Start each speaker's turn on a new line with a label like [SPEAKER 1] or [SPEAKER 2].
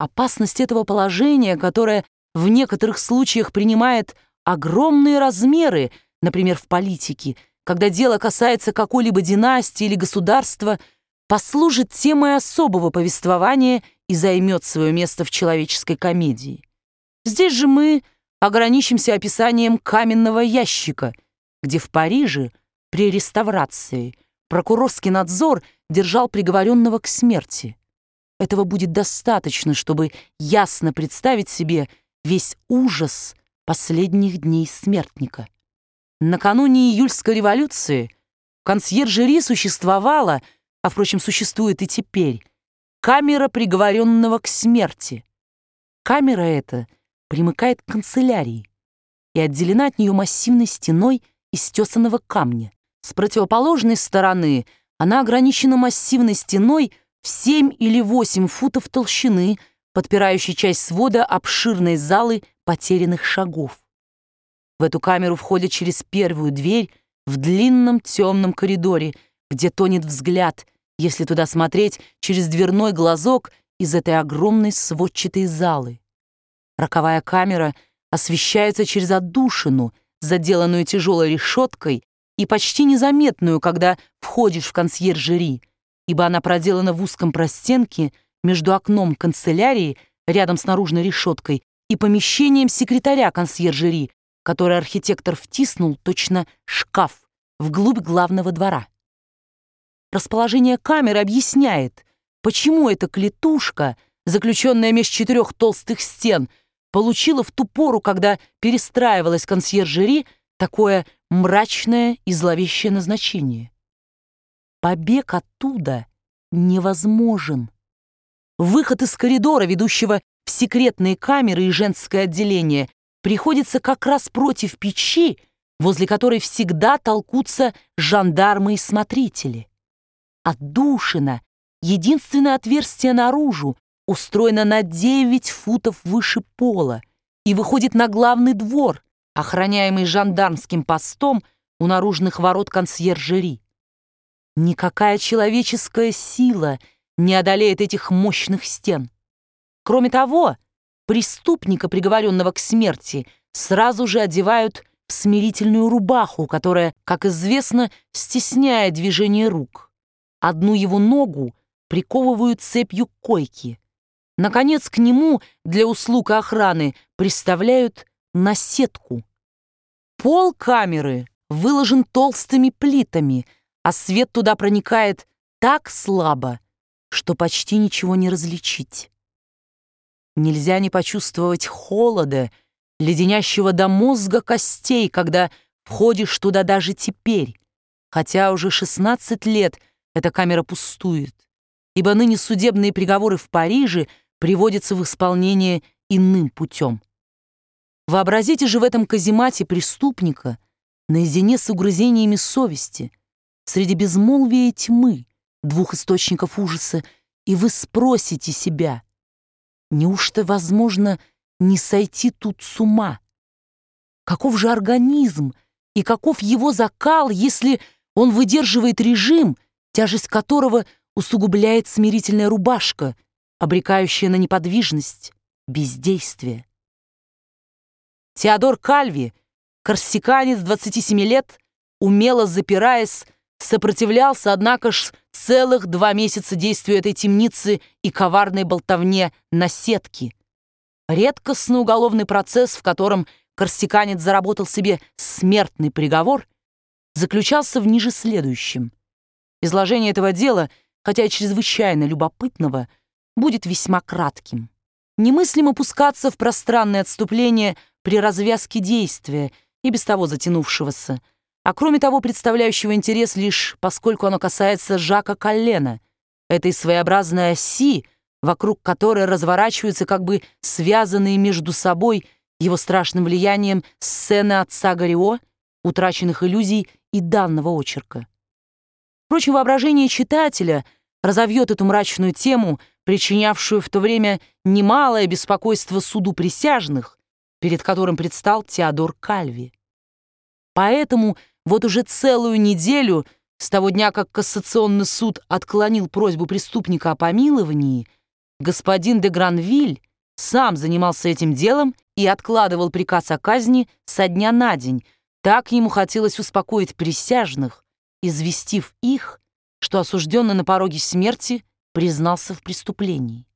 [SPEAKER 1] Опасность этого положения, которое в некоторых случаях принимает огромные размеры, например, в политике, когда дело касается какой-либо династии или государства, послужит темой особого повествования и займет свое место в человеческой комедии. Здесь же мы ограничимся описанием каменного ящика, где в Париже при реставрации прокурорский надзор держал приговоренного к смерти. Этого будет достаточно, чтобы ясно представить себе весь ужас последних дней смертника. Накануне июльской революции в консьержери существовала, а, впрочем, существует и теперь, камера приговоренного к смерти. Камера эта примыкает к канцелярии и отделена от нее массивной стеной из тесаного камня. С противоположной стороны она ограничена массивной стеной в 7 или 8 футов толщины, подпирающей часть свода обширной залы потерянных шагов. В эту камеру входят через первую дверь в длинном темном коридоре, где тонет взгляд, если туда смотреть через дверной глазок из этой огромной сводчатой залы. Роковая камера освещается через отдушину, заделанную тяжелой решеткой и почти незаметную, когда входишь в консьержери, ибо она проделана в узком простенке между окном канцелярии рядом с наружной решеткой и помещением секретаря консьержери, который архитектор втиснул точно шкаф вглубь главного двора. Расположение камеры объясняет, почему эта клетушка, заключенная меж 4 толстых стен, получила в ту пору, когда перестраивалась консьержери, такое мрачное и зловещее назначение. Побег оттуда невозможен. Выход из коридора, ведущего в секретные камеры и женское отделение, приходится как раз против печи, возле которой всегда толкутся жандармы и смотрители. Отдушина, единственное отверстие наружу, устроено на 9 футов выше пола и выходит на главный двор, охраняемый жандармским постом у наружных ворот консьержери. Никакая человеческая сила не одолеет этих мощных стен. Кроме того, преступника, приговоренного к смерти, сразу же одевают в смирительную рубаху, которая, как известно, стесняет движение рук. Одну его ногу приковывают цепью к койке. Наконец, к нему для услуг и охраны приставляют наседку. Пол камеры выложен толстыми плитами, а свет туда проникает так слабо, что почти ничего не различить. Нельзя не почувствовать холода, леденящего до мозга костей, когда входишь туда даже теперь, хотя уже 16 лет эта камера пустует, ибо ныне судебные приговоры в Париже приводятся в исполнение иным путем. Вообразите же в этом каземате преступника наедине с угрызениями совести, среди безмолвия и тьмы, 2 источников ужаса, и вы спросите себя, неужто возможно не сойти тут с ума? Каков же организм и каков его закал, если он выдерживает режим, тяжесть которого усугубляет смирительная рубашка, обрекающая на неподвижность, бездействие? Теодор Кальви, корсиканец 27 лет, умело запираясь, сопротивлялся, однако ж, целых 2 месяца действию этой темницы и коварной болтовне наседки. Редкостный уголовный процесс, в котором корсиканец заработал себе смертный приговор, заключался в ниже следующем. Изложение этого дела, хотя и чрезвычайно любопытного, будет весьма кратким. Немыслимо пускаться в пространное отступление при развязке действия, и без того затянувшегося, а кроме того представляющего интерес лишь поскольку оно касается Жака Коллена, этой своеобразной оси, вокруг которой разворачиваются как бы связанные между собой его страшным влиянием сцены отца Горио, утраченных иллюзий и данного очерка. Впрочем, воображение читателя разовьет эту мрачную тему, причинявшую в то время немалое беспокойство суду присяжных, перед которым предстал Теодор Кальви. Поэтому вот уже целую неделю, с того дня, как Кассационный суд отклонил просьбу преступника о помиловании, господин де Гранвиль сам занимался этим делом и откладывал приказ о казни со дня на день. Так ему хотелось успокоить присяжных, известив их, что осужденный на пороге смерти признался в преступлении.